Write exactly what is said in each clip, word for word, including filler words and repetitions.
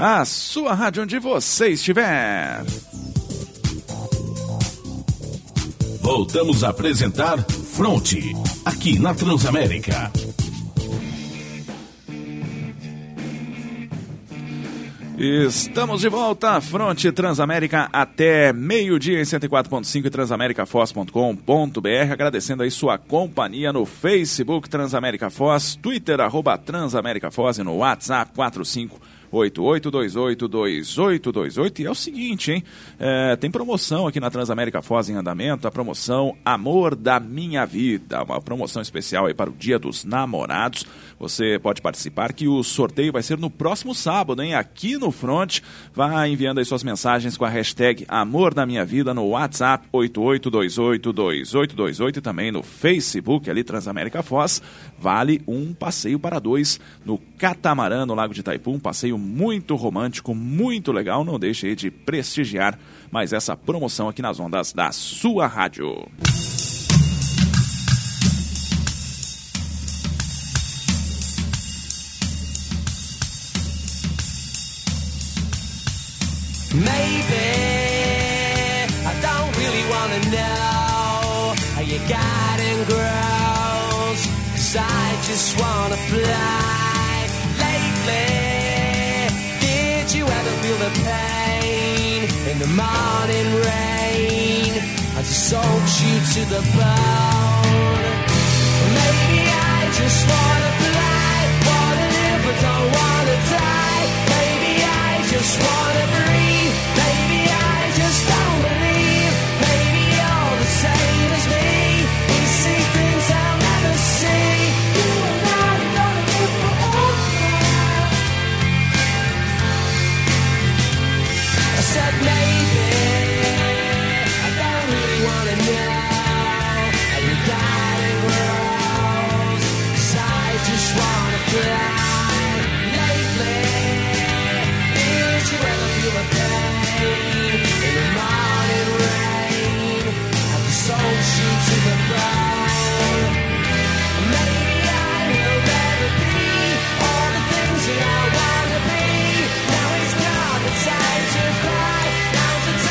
a sua rádio onde você estiver. Voltamos a apresentar Fronte, aqui na Transamérica. Estamos de volta, Fronte Transamérica até meio-dia em cento e quatro ponto cinco e transamérica foz ponto com ponto br. Agradecendo aí sua companhia no Facebook Transamérica Foz, Twitter arroba Transamérica Foz e no WhatsApp quatro cinco oito oito dois oito dois oito dois oito. E é o seguinte, hein? É, tem promoção aqui na Transamérica Foz em andamento, a promoção Amor da Minha Vida, uma promoção especial aí para o Dia dos Namorados. Você pode participar, que o sorteio vai ser no próximo sábado, hein? Aqui no Front. Vai enviando aí suas mensagens com a hashtag Amor da Minha Vida no WhatsApp oito oito dois oito dois oito dois oito e também no Facebook, ali Transamérica Foz. Vale um passeio para dois no Catamarã, no Lago de Itaipu, um passeio muito romântico, muito legal. Não deixe aí de prestigiar mais essa promoção aqui nas ondas da sua rádio. Maybe I don't really wanna know how you getting girls, 'cause I just wanna fly. Lately, did you ever feel the pain in the morning rain as it soaks you to the bone? Maybe I just wanna fly, wanna live but don't wanna die. Maybe I just wanna breathe. Maybe I just don't believe. Maybe you're the same as me. We see things I'll never see. You and I are gonna live forever. I said maybe I don't really wanna know how you got it rose, 'cause I just wanna fly. Lately, did you ever feel a pain in the morning rain as it soaks you to the bone? Maybe I will never be all the things that I wanna be. Now it's not the time to cry. Now's the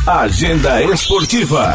Agenda Esportiva.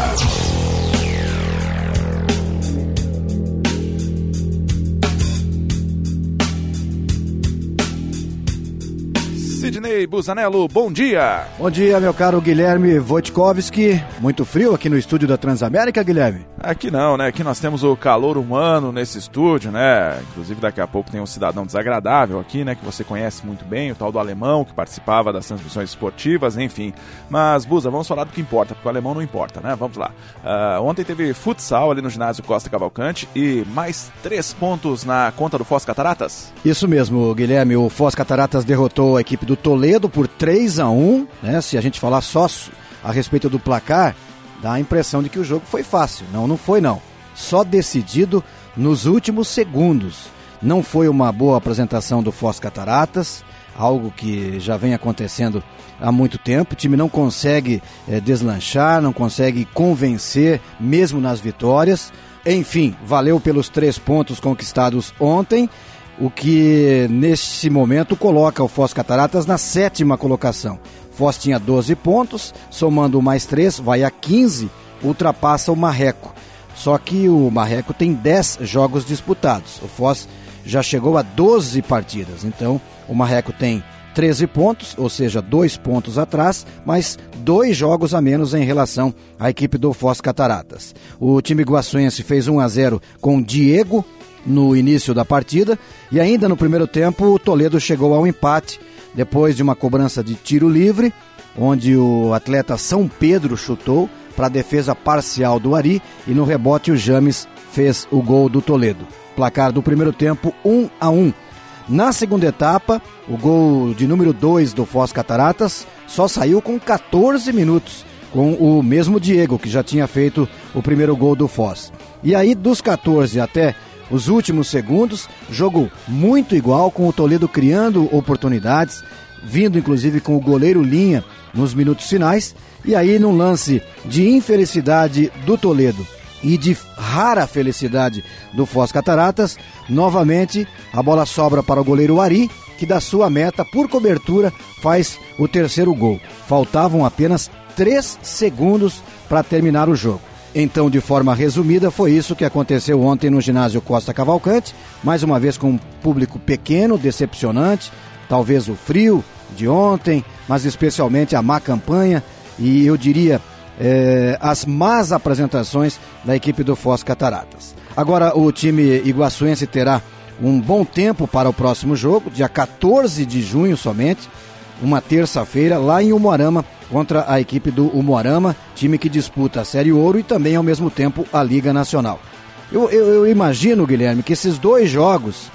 Sidney Busanello, bom dia. Bom dia, meu caro Guilherme Wojtkowski. Muito frio aqui no estúdio da Transamérica, Guilherme? Aqui não, né? Aqui nós temos o calor humano nesse estúdio, né? Inclusive daqui a pouco tem um cidadão desagradável aqui, né? Que você conhece muito bem, o tal do alemão, que participava das transmissões esportivas, enfim. Mas, Busa, vamos falar do que importa, porque o alemão não importa, né? Vamos lá. Uh, ontem teve futsal ali no ginásio Costa Cavalcante e mais três pontos na conta do Foz Cataratas? Isso mesmo, Guilherme. O Foz Cataratas derrotou a equipe do Toledo por três a um, né? Se a gente falar só a respeito do placar, dá a impressão de que o jogo foi fácil. Não, não foi não. Só decidido nos últimos segundos. Não foi uma boa apresentação do Foz Cataratas, algo que já vem acontecendo há muito tempo. O time não consegue é, deslanchar, não consegue convencer, mesmo nas vitórias. Enfim, valeu pelos três pontos conquistados ontem, o que nesse momento coloca o Foz Cataratas na sétima colocação. Foz tinha doze pontos, somando mais três, vai a quinze, ultrapassa o Marreco. Só que o Marreco tem dez jogos disputados. O Foz já chegou a doze partidas, então o Marreco tem treze pontos, ou seja, dois pontos atrás, mas dois jogos a menos em relação à equipe do Foz Cataratas. O time guaçuense fez um a zero com Diego no início da partida, e ainda no primeiro tempo o Toledo chegou ao empate depois de uma cobrança de tiro livre, onde o atleta São Pedro chutou para a defesa parcial do Ari, e no rebote o James fez o gol do Toledo. Placar do primeiro tempo um a um. Na segunda etapa, o gol de número dois do Foz Cataratas só saiu com catorze minutos, com o mesmo Diego, que já tinha feito o primeiro gol do Foz. E aí dos catorze até os últimos segundos, jogo muito igual, com o Toledo criando oportunidades, vindo inclusive com o goleiro Linha nos minutos finais, e aí num lance de infelicidade do Toledo e de rara felicidade do Foz Cataratas, novamente a bola sobra para o goleiro Ari, que da sua meta, por cobertura, faz o terceiro gol. Faltavam apenas três segundos para terminar o jogo. Então, de forma resumida, foi isso que aconteceu ontem no ginásio Costa Cavalcante, mais uma vez com um público pequeno, decepcionante, talvez o frio de ontem, mas especialmente a má campanha e, eu diria, eh, as más apresentações da equipe do Foz Cataratas. Agora, o time iguaçuense terá um bom tempo para o próximo jogo, dia quatorze de junho somente, uma terça-feira, lá em Umuarama, contra a equipe do Umuarama, time que disputa a Série Ouro e também, ao mesmo tempo, a Liga Nacional. Eu, eu, eu imagino, Guilherme, que esses dois jogos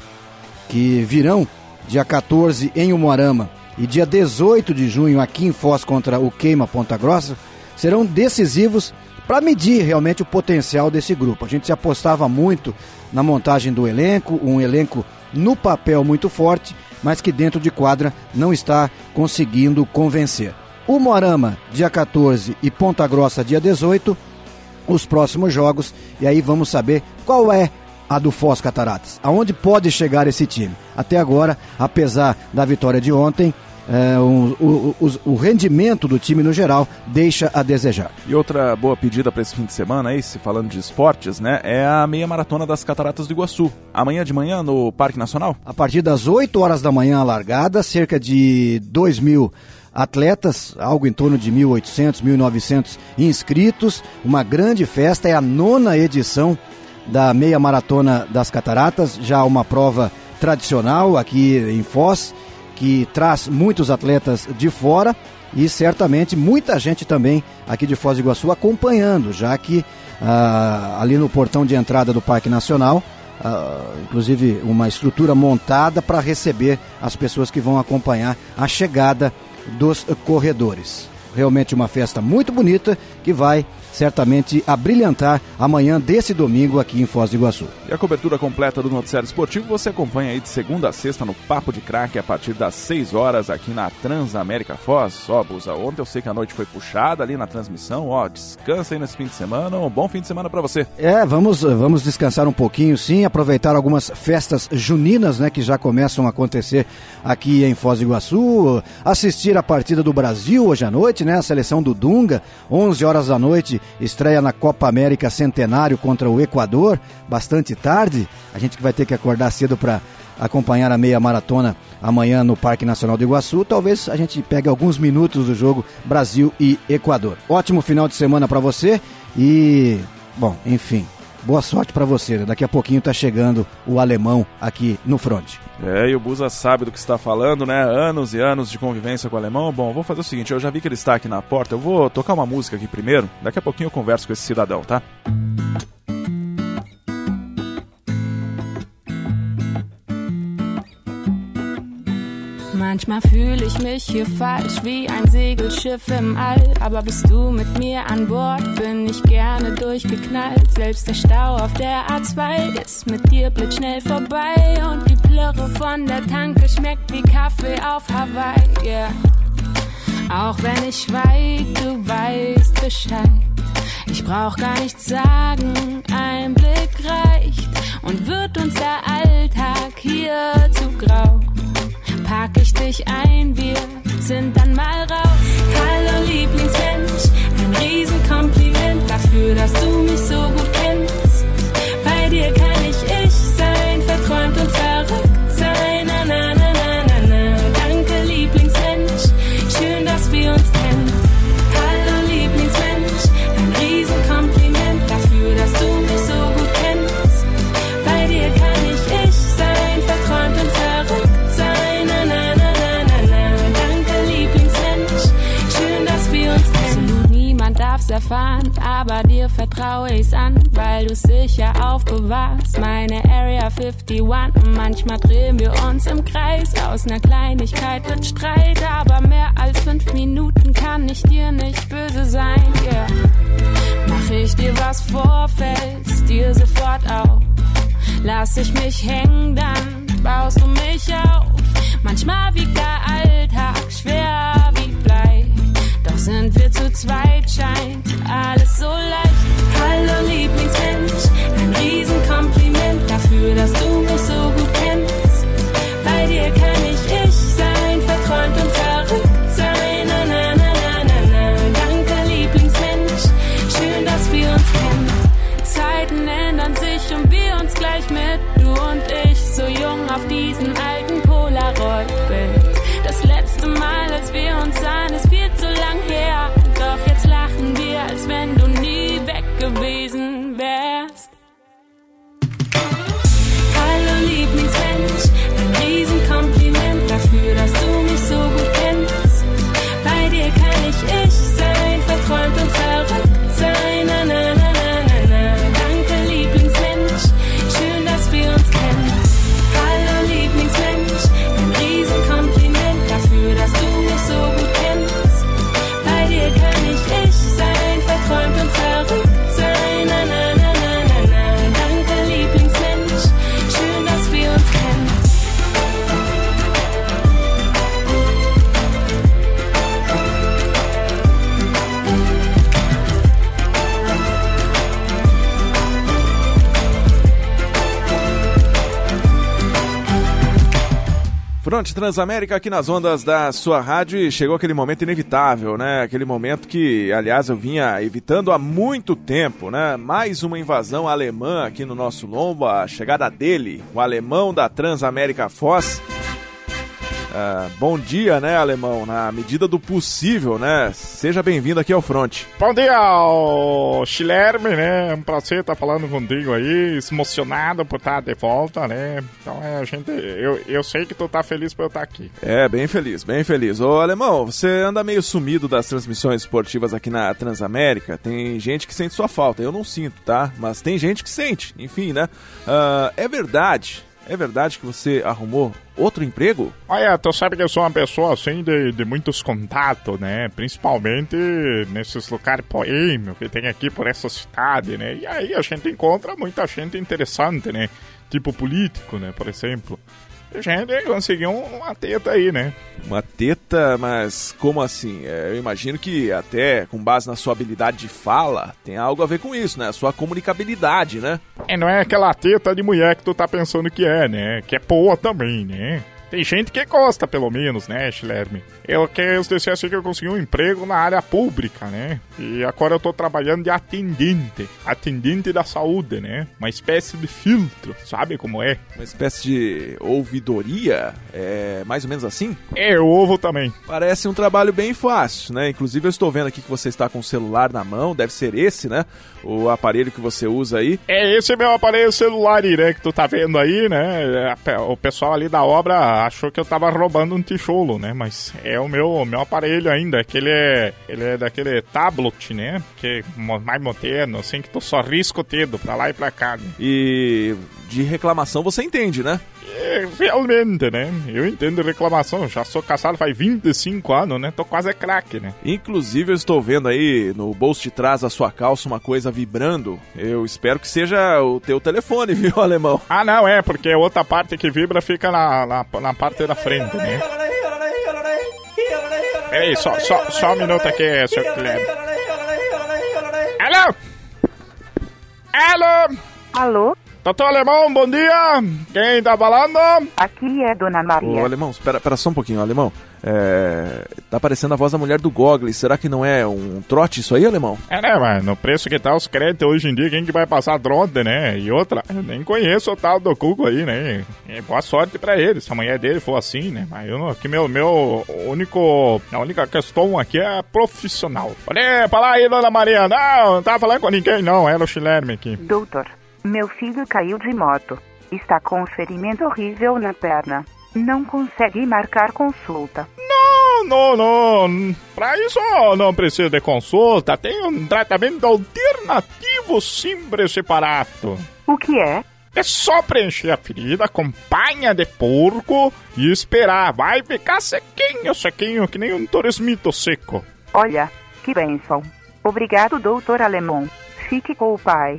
que virão dia quatorze em Umuarama e dia dezoito de junho aqui em Foz contra o Queima Ponta Grossa serão decisivos para medir realmente o potencial desse grupo. A gente se apostava muito na montagem do elenco, um elenco no papel muito forte, mas que dentro de quadra não está conseguindo convencer. Umuarama, dia quatorze, e Ponta Grossa, dia dezoito, os próximos jogos, e aí vamos saber qual é a do Foz Cataratas, aonde pode chegar esse time. Até agora, apesar da vitória de ontem, é, o, o, o, o rendimento do time no geral deixa a desejar. E outra boa pedida para esse fim de semana, aí, se falando de esportes, né, é a meia maratona das Cataratas do Iguaçu. Amanhã de manhã no Parque Nacional? A partir das oito horas da manhã a largada, cerca de dois mil atletas, algo em torno de mil e oitocentos, mil e novecentos inscritos, uma grande festa, é a nona edição da meia maratona das Cataratas, já uma prova tradicional aqui em Foz, que traz muitos atletas de fora e certamente muita gente também aqui de Foz do Iguaçu acompanhando, já que ah, ali no portão de entrada do Parque Nacional, ah, inclusive uma estrutura montada para receber as pessoas que vão acompanhar a chegada dos corredores. Realmente uma festa muito bonita que vai certamente abrilhantar amanhã desse domingo aqui em Foz do Iguaçu. E a cobertura completa do noticiário esportivo você acompanha aí de segunda a sexta no Papo de Craque a partir das seis horas aqui na Transamérica Foz. Ó, Buza, ontem eu sei que a noite foi puxada ali na transmissão, ó, descansa aí nesse fim de semana, um bom fim de semana para você. É, vamos, vamos descansar um pouquinho sim, aproveitar algumas festas juninas, né, que já começam a acontecer aqui em Foz do Iguaçu, assistir a partida do Brasil hoje à noite, né, a seleção do Dunga, onze horas da noite, estreia na Copa América Centenário contra o Equador, bastante tarde, a gente que vai ter que acordar cedo para acompanhar a meia maratona amanhã no Parque Nacional do Iguaçu, talvez a gente pegue alguns minutos do jogo Brasil e Equador. Ótimo final de semana para você e, bom, enfim, boa sorte para você, né? Daqui a pouquinho tá chegando o alemão aqui no front. É, e o Buza sabe do que está falando, né? Anos e anos de convivência com o alemão. Bom, vou fazer o seguinte, eu já vi que ele está aqui na porta, eu vou tocar uma música aqui primeiro, daqui a pouquinho eu converso com esse cidadão, tá? Manchmal fühle ich mich hier falsch, wie ein Segelschiff im All. Aber bist du mit mir an Bord, bin ich gerne durchgeknallt. Selbst der Stau auf der A zwei ist mit dir blitzschnell vorbei. Und die Plörre von der Tanke schmeckt wie Kaffee auf Hawaii, yeah. Auch wenn ich schweig, du weißt Bescheid. Ich brauch gar nichts sagen, ein Blick reicht. Und wird uns der Alltag hier zu grau, pack ich dich ein, wir sind dann mal raus. Hallo Lieblingsmensch, ein Riesenkompliment dafür, dass du mich so gut kennst. Bei dir kann ich ich sein, verträumt und verrückt sein. Na, na, na, na, na, na. Danke Lieblingsmensch, schön, dass wir uns kennen. Hallo Lieblingsmensch, ein Riesenkompliment dafür, dass du mich so gut kennst. Bei dir kann ich ich sein, verträumt und verrückt sein. Absolut niemand darf's erfahren, aber dir vertraue ich's an, weil du's sicher aufbewahrst. Meine Area einundfünfzig, manchmal drehen wir uns im Kreis. Aus ner Kleinigkeit wird Streit, aber mehr als fünf Minuten kann ich dir nicht böse sein, yeah. Mach ich dir was vor, fällst dir sofort auf. Lass ich mich hängen, dann baust du mich auf. Manchmal wiegt der Alltag schwer wie Blei, doch sind wir zu zweit, scheint alles so leicht. Hallo Lieblingsmensch, ein Riesenkompliment dafür, dass du mich so gut kennst. Bei dir kann ich ich sein, verträumt und verrückt sein. Na, na, na, na, na, na. Danke Lieblingsmensch, schön, dass wir uns kennen. Zeiten ändern sich und wir uns gleich mit, du und ich, so jung auf diesem alten Polaroid-Bild. Das letzte Mal, als wir uns sahen, ist viel zu lang her. Doch jetzt lachen wir, als wenn du nie weg gewesen wärst. Hallo Lieblingsmensch, ein Riesenkompliment dafür, dass du mich so gut kennst. Bei dir kann ich ich sein, verträumt und verrückt sein. Na, na, na, na, na, na. Danke Lieblingsmensch, schön, dass wir uns kennen. Hallo Lieblingsmensch, ein Riesenkompliment dafür, dass du mich so gut kennst. Bei dir kann ich ich sein, verträumt und verrückt sein. Na, na, na, na, na, na. Danke Lieblingsmensch, schön, dass wir uns kennen. Fronte Transamérica aqui nas ondas da sua rádio e chegou aquele momento inevitável, né? Aquele momento que, aliás, eu vinha evitando há muito tempo, né? Mais uma invasão alemã aqui no nosso lombo, a chegada dele, o alemão da Transamérica Foz. Uh, bom dia, né, alemão? Na medida do possível, né? Seja bem-vindo aqui ao Front. Bom dia, Chilerme, né? É um prazer estar falando contigo aí, emocionado por estar de volta, né? Então, é, a gente, eu, eu sei que tu tá feliz por eu estar aqui. É, bem feliz, bem feliz. Ô, alemão, você anda meio sumido das transmissões esportivas aqui na Transamérica. Tem gente que sente sua falta, eu não sinto, tá? Mas tem gente que sente, enfim, né? Uh, é verdade... É verdade que você arrumou outro emprego? Olha, tu sabe que eu sou uma pessoa assim de, de muitos contatos, né? Principalmente nesses lugares poêmicos que tem aqui por essa cidade, né? E aí a gente encontra muita gente interessante, né? Tipo político, né? Por exemplo. A gente conseguiu uma teta aí, né? Uma teta, mas como assim? É, eu imagino que até com base na sua habilidade de fala, tem algo a ver com isso, né? A sua comunicabilidade, né? É, não é aquela teta de mulher que tu tá pensando que é, né? Que é boa também, né? Tem gente que gosta, pelo menos, né, Schlerme? Eu quero dizer assim que eu consegui um emprego na área pública, né? E agora eu tô trabalhando de atendente. Atendente da saúde, né? Uma espécie de filtro, sabe como é? Uma espécie de ouvidoria? É mais ou menos assim? É, eu ouvo também. Parece um trabalho bem fácil, né? Inclusive eu estou vendo aqui que você está com o celular na mão, deve ser esse, né? O aparelho que você usa aí. É esse meu aparelho celular aí, né? Que tu tá vendo aí, né? O pessoal ali da obra achou que eu tava roubando um tijolo, né? Mas é o meu, o meu aparelho ainda, que ele é, ele é daquele tablet, né? Que é mais moderno, assim, que tu só risca o dedo pra lá e pra cá, né? E de reclamação você entende, né? É, realmente, né? Eu entendo reclamação, já sou casado faz vinte e cinco anos, né? Tô quase craque, né? Inclusive eu estou vendo aí no bolso de trás da sua calça uma coisa vibrando. Eu espero que seja o teu telefone, viu, alemão? Ah, não, é, porque a outra parte que vibra fica na, na, na parte da frente, né? Peraí, só, só, só um minuto aqui, senhor Guilherme. Alô? Alô? Alô? Doutor Alemão, bom dia! Quem tá falando? Aqui é Dona Maria. Ô, Alemão, espera, espera só um pouquinho, Alemão. É... Tá aparecendo a voz da mulher do Gogli. Será que não é um trote isso aí, Alemão? É, né, mas no preço que tá os créditos hoje em dia, quem que vai passar trote, né? E outra, eu nem conheço o tal do Cuco aí, né? E boa sorte pra ele, se a mulher dele for assim, né? Mas eu não... Que meu, meu único... A única questão aqui é profissional. Pode falar aí, Dona Maria. Não, não tava falando com ninguém, não. Era o Schlerme aqui. Doutor, meu filho caiu de moto. Está com um ferimento horrível na perna. Não consegue marcar consulta. Não, não, não. Pra isso não precisa de consulta. Tem um tratamento alternativo simples e barato. O que é? É só preencher a ferida com panha de porco e esperar. Vai ficar sequinho, sequinho, que nem um toresmito seco. Olha, que bênção. Obrigado, doutor Alemão. Fique com o pai.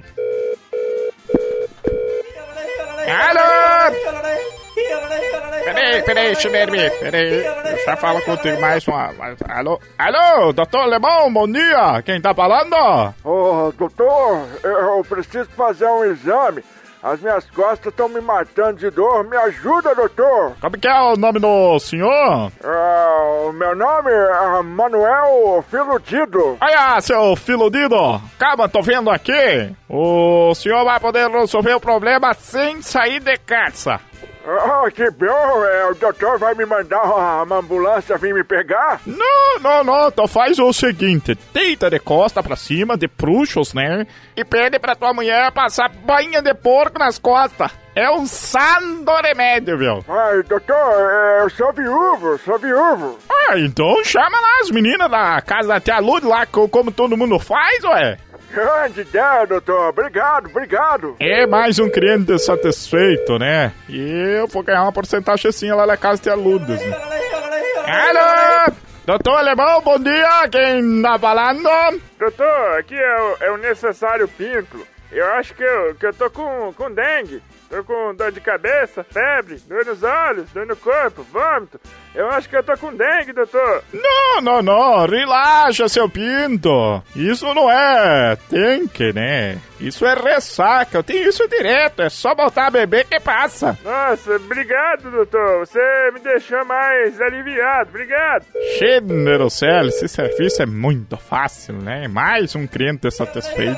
Alô! Peraí, peraí, Schlerme, peraí. Eu já falo contigo mais uma. Mais, alô? Alô, doutor Alemão, bom dia! Quem tá falando? Ô, oh, doutor, eu preciso fazer um exame. As minhas costas estão me matando de dor. Me ajuda, doutor. Como que é o nome do senhor? Uh, o meu nome é Manuel Filudido. Olha, seu Filudido. Calma, tô vendo aqui. O senhor vai poder resolver o problema sem sair de casa. Oh, que bom. É, o doutor vai me mandar uma, uma ambulância vir me pegar? Não, não, não. Então faz o seguinte. Deita de costa pra cima, de bruxos, né? E pede pra tua mulher passar banha de porco nas costas. É um santo remédio, viu? Ai, doutor, eu sou viúvo, sou viúvo. Ah, então chama lá as meninas da casa da tia Lud lá, como todo mundo faz, ué. Grande ideia, doutor. Obrigado, obrigado. É mais um cliente satisfeito, né? E eu vou ganhar uma porcentagem assim lá na casa de alunos. Né? Alô! Doutor Alemão, bom dia! Quem tá falando? Doutor, aqui é o, é o necessário Pinto. Eu acho que eu, que eu tô com, com dengue. Tô com dor de cabeça, febre, dor nos olhos, dor no corpo, vômito. Eu acho que eu tô com dengue, doutor. Não, não, não. Relaxa, seu Pinto. Isso não é dengue, né? Isso é ressaca. Eu tenho isso direto. É só voltar a beber que passa. Nossa, obrigado, doutor. Você me deixou mais aliviado. Obrigado. Gênero do céu, esse serviço é muito fácil, né? Mais um cliente satisfeito.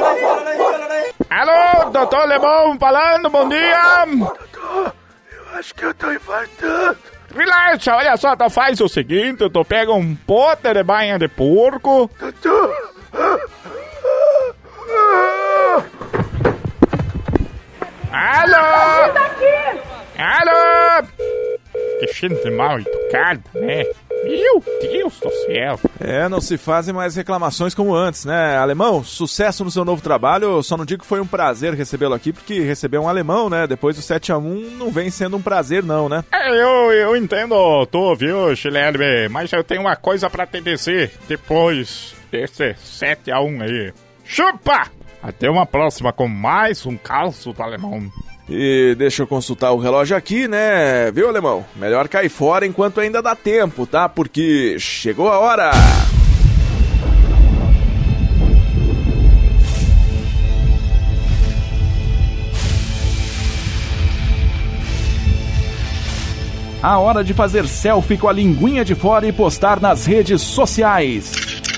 Alô, doutor Alemão falando, bom dia! Doutor, eu acho que eu tô infartando. Relaxa, olha só, então faz o seguinte, tu pega um pote de banha de porco. Doutor! Alô! Alô! Que gente mal educada, né? Meu Deus do céu. É, não se fazem mais reclamações como antes, né? Alemão, sucesso no seu novo trabalho. Eu só não digo que foi um prazer recebê-lo aqui, porque receber um alemão, né? Depois do sete a um não vem sendo um prazer não, né? É, eu, eu entendo, tô, viu, Chilelme? Mas eu tenho uma coisa pra te dizer depois desse sete a um aí. Chupa! Até uma próxima com mais um caso do alemão. E deixa eu consultar o relógio aqui, né? Viu, alemão? Melhor cair fora enquanto ainda dá tempo, tá? Porque chegou a hora! A hora de fazer selfie com a linguinha de fora e postar nas redes sociais.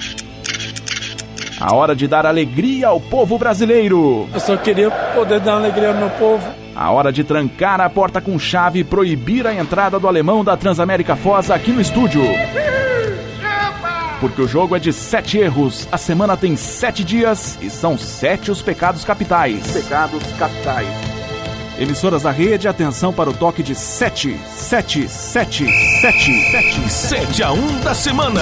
A hora de dar alegria ao povo brasileiro. Eu só queria poder dar alegria ao meu povo. A hora de trancar a porta com chave e proibir a entrada do alemão da Transamérica Foz aqui no estúdio. Porque o jogo é de sete erros, a semana tem sete dias e são sete os pecados capitais. Pecados capitais. Emissoras da rede, atenção para o toque de sete, sete, sete, sete, sete. sete a um da semana.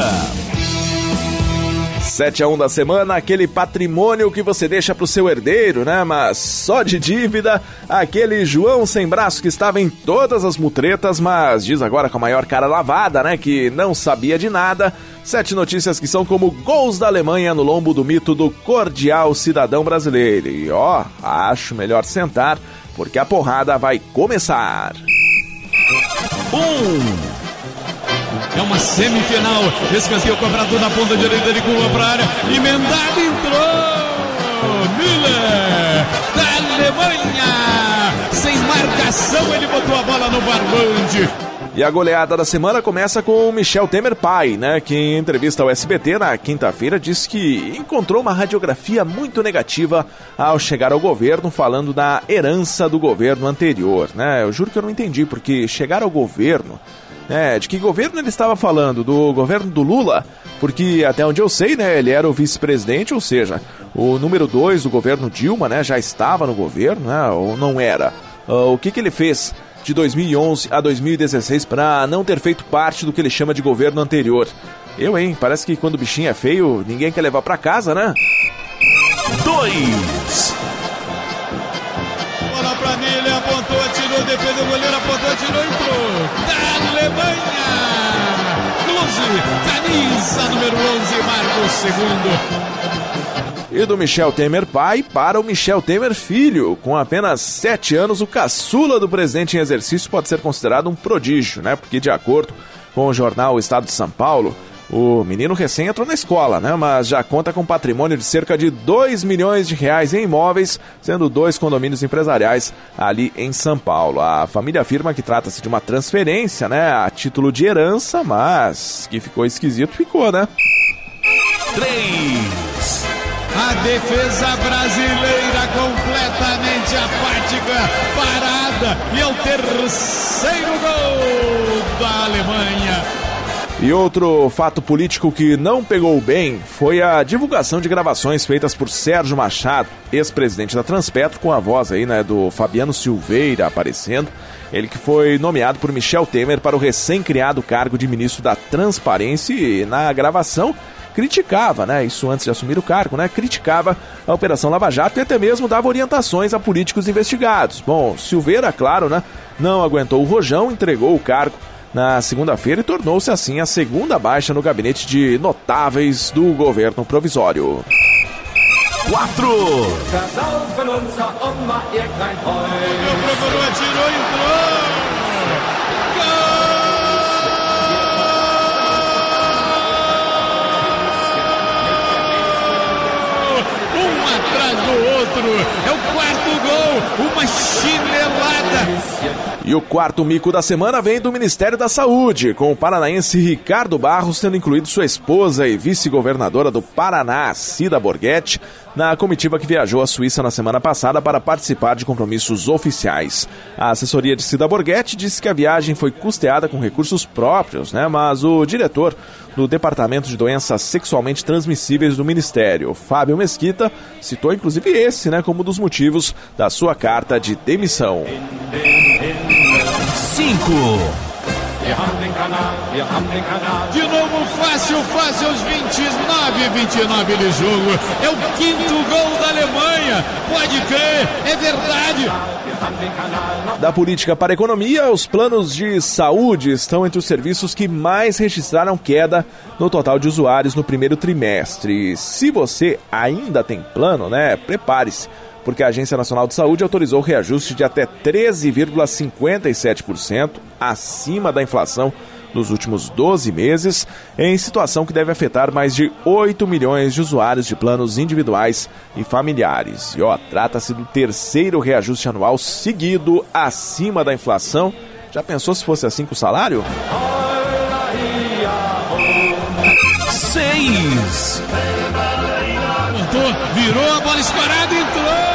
sete a um da semana, aquele patrimônio que você deixa pro seu herdeiro, né? Mas só de dívida, aquele João sem braço que estava em todas as mutretas, mas diz agora com a maior cara lavada, né? Que não sabia de nada. Sete notícias que são como gols da Alemanha no lombo do mito do cordial cidadão brasileiro. E ó, acho melhor sentar, porque a porrada vai começar. Um. É uma semifinal. Escanteio cobrado na ponta direita de curva para a área. Emendado, entrou. Müller, da Alemanha. Sem marcação, ele botou a bola no barbante. E a goleada da semana começa com o Michel Temer pai, né? Que em entrevista ao S B T na quinta-feira disse que encontrou uma radiografia muito negativa ao chegar ao governo, falando da herança do governo anterior, né? Eu juro que eu não entendi, porque chegar ao governo... É, de que governo ele estava falando? Do governo do Lula? Porque até onde eu sei, né, ele era o vice-presidente, ou seja, o número dois do governo Dilma, né, já estava no governo, né, ou não era? Uh, o que que ele fez de dois mil e onze a dois mil e dezesseis para não ter feito parte do que ele chama de governo anterior? Eu, hein, parece que quando o bichinho é feio, ninguém quer levar para casa, né? Dois. Bola pra Nele, apontou, atirou, defendeu o goleiro, apontou, atirou, entrou. Da Alemanha! Close, camisa número onze, marca o segundo. E do Michel Temer pai para o Michel Temer filho. Com apenas sete anos, o caçula do presidente em exercício pode ser considerado um prodígio, né? Porque, de acordo com o jornal O Estado de São Paulo, o menino recém entrou na escola, né? Mas já conta com patrimônio de cerca de dois milhões de reais em imóveis, sendo dois condomínios empresariais ali em São Paulo. A família afirma que trata-se de uma transferência, né? A título de herança, mas que ficou esquisito, ficou, né? Três. A defesa brasileira completamente apática, parada, e é o terceiro gol da Alemanha. E outro fato político que não pegou bem foi a divulgação de gravações feitas por Sérgio Machado, ex-presidente da Transpetro, com a voz aí, né, do Fabiano Silveira aparecendo. Ele que foi nomeado por Michel Temer para o recém-criado cargo de ministro da Transparência, e na gravação criticava, né, isso antes de assumir o cargo, né, criticava a Operação Lava Jato e até mesmo dava orientações a políticos investigados. Bom, Silveira, claro, né, não aguentou o rojão, entregou o cargo na segunda-feira e tornou-se assim a segunda baixa no gabinete de notáveis do governo provisório. Quatro. Procurou, atirou, entrou. Um atrás do outro. É o quarto gol. Uma chinelada. E o quarto mico da semana vem do Ministério da Saúde, com o paranaense Ricardo Barros tendo incluído sua esposa e vice-governadora do Paraná, Cida Borghetti, na comitiva que viajou à Suíça na semana passada para participar de compromissos oficiais. A assessoria de Cida Borghetti disse que a viagem foi custeada com recursos próprios, né? Mas o diretor do Departamento de Doenças Sexualmente Transmissíveis do Ministério, Fábio Mesquita, citou inclusive esse, né, como um dos motivos da sua carta de demissão. Cinco. De novo, fácil, fácil, aos vinte e nove, vinte e nove de jogo. É o quinto gol da Alemanha. Pode crer, é verdade. Da política para a economia, os planos de saúde estão entre os serviços que mais registraram queda no total de usuários no primeiro trimestre. Se você ainda tem plano, né, prepare-se, porque a Agência Nacional de Saúde autorizou o reajuste de até treze vírgula cinquenta e sete por cento acima da inflação nos últimos doze meses, em situação que deve afetar mais de oito milhões de usuários de planos individuais e familiares. E ó, trata-se do terceiro reajuste anual seguido acima da inflação. Já pensou se fosse assim com o salário? Seis. Montou, virou a bola escorada, entrou!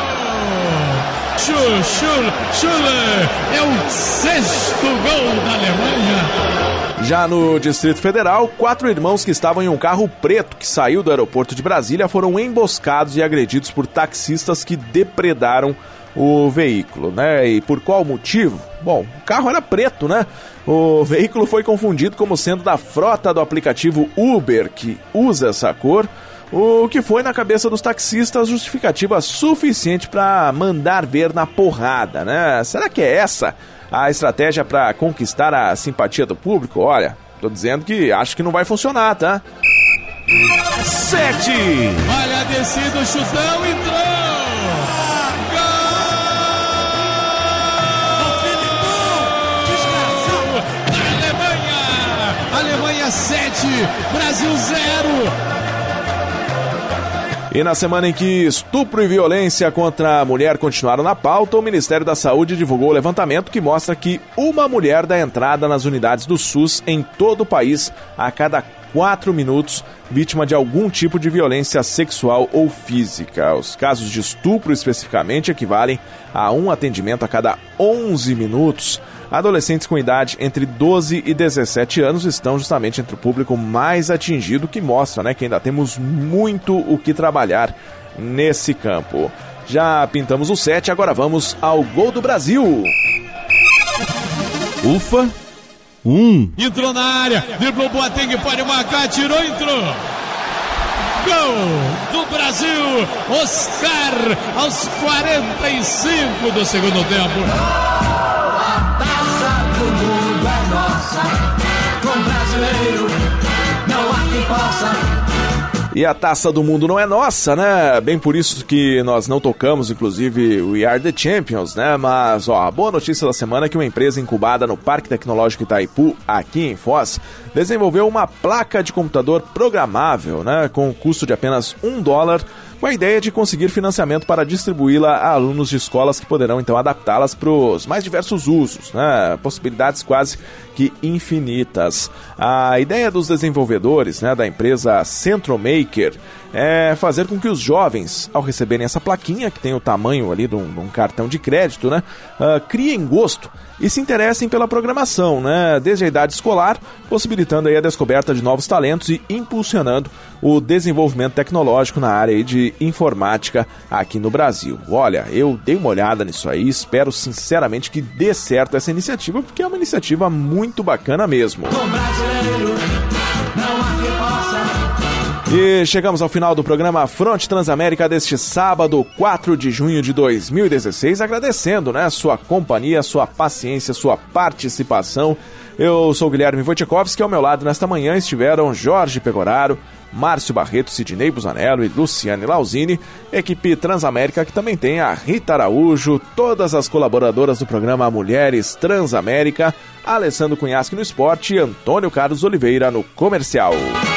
Schul, Schul, Schuller, é o sexto gol da Alemanha. Já no Distrito Federal, quatro irmãos que estavam em um carro preto que saiu do aeroporto de Brasília foram emboscados e agredidos por taxistas que depredaram o veículo, né? E por qual motivo? Bom, o carro era preto, né? O veículo foi confundido como sendo da frota do aplicativo Uber, que usa essa cor, o que foi na cabeça dos taxistas justificativa suficiente para mandar ver na porrada, né? Será que é essa a estratégia para conquistar a simpatia do público? Olha, tô dizendo que acho que não vai funcionar, tá? Sete. Olha a descida, o chutão, entrou! Alemanha sete, Brasil zero. E na semana em que estupro e violência contra a mulher continuaram na pauta, o Ministério da Saúde divulgou o levantamento que mostra que uma mulher dá entrada nas unidades do SUS em todo o país a cada quatro minutos, vítima de algum tipo de violência sexual ou física. Os casos de estupro especificamente equivalem a um atendimento a cada onze minutos. Adolescentes com idade entre doze e dezessete anos estão justamente entre o público mais atingido, que mostra, né, que ainda temos muito o que trabalhar nesse campo. Já pintamos o sete, agora vamos ao gol do Brasil. Ufa. Um. Entrou na área, driblou o Boateng, pode marcar, tirou, entrou. Gol do Brasil, Oscar, aos quarenta e cinco do segundo tempo. E a Taça do Mundo não é nossa, né? Bem por isso que nós não tocamos, inclusive, We Are The Champions, né? Mas, ó, a boa notícia da semana é que uma empresa incubada no Parque Tecnológico Itaipu, aqui em Foz, desenvolveu uma placa de computador programável, né? Com um custo de apenas um dólar, com a ideia de conseguir financiamento para distribuí-la a alunos de escolas que poderão, então, adaptá-las para os mais diversos usos, né? Possibilidades quase que infinitas. A ideia dos desenvolvedores, né, da empresa Centromaker é fazer com que os jovens, ao receberem essa plaquinha, que tem o tamanho ali de um, de um cartão de crédito, né, uh, criem gosto e se interessem pela programação, né, desde a idade escolar, possibilitando aí a descoberta de novos talentos e impulsionando o desenvolvimento tecnológico na área aí de informática aqui no Brasil. Olha, eu dei uma olhada nisso aí, espero sinceramente que dê certo essa iniciativa, porque é uma iniciativa muito bacana mesmo. E chegamos ao final do programa Fronte Transamérica deste sábado, quatro de junho de dois mil e dezesseis, agradecendo, né, sua companhia, sua paciência, sua participação. Eu sou o Guilherme Wojciechowski, ao meu lado nesta manhã estiveram Jorge Pegoraro, Márcio Barreto, Sidnei Busanello e Luciane Lausini, equipe Transamérica que também tem a Rita Araújo, todas as colaboradoras do programa Mulheres Transamérica, Alessandro Cunhasque no esporte e Antônio Carlos Oliveira no comercial.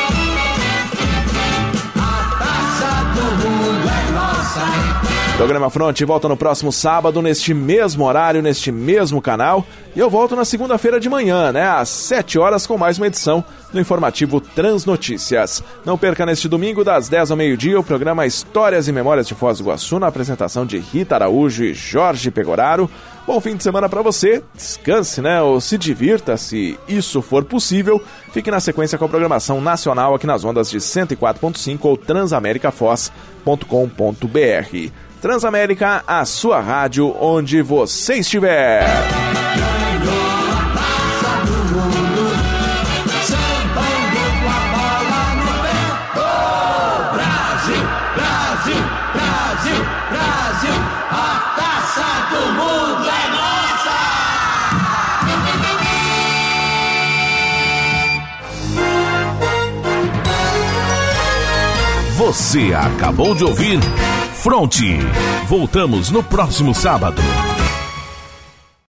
Programa Fronte volta no próximo sábado, neste mesmo horário, neste mesmo canal. E eu volto na segunda-feira de manhã, né, às sete horas, com mais uma edição do informativo Transnotícias. Não perca neste domingo, das dez ao meio-dia, o programa Histórias e Memórias de Foz do Iguaçu, na apresentação de Rita Araújo e Jorge Pegoraro. Bom fim de semana para você, descanse, né, ou se divirta, se isso for possível. Fique na sequência com a programação nacional aqui nas ondas de cento e quatro ponto cinco ou transamerica foz ponto com ponto br. Transamérica, a sua rádio onde você estiver. Você acabou de ouvir Fronte. Voltamos no próximo sábado.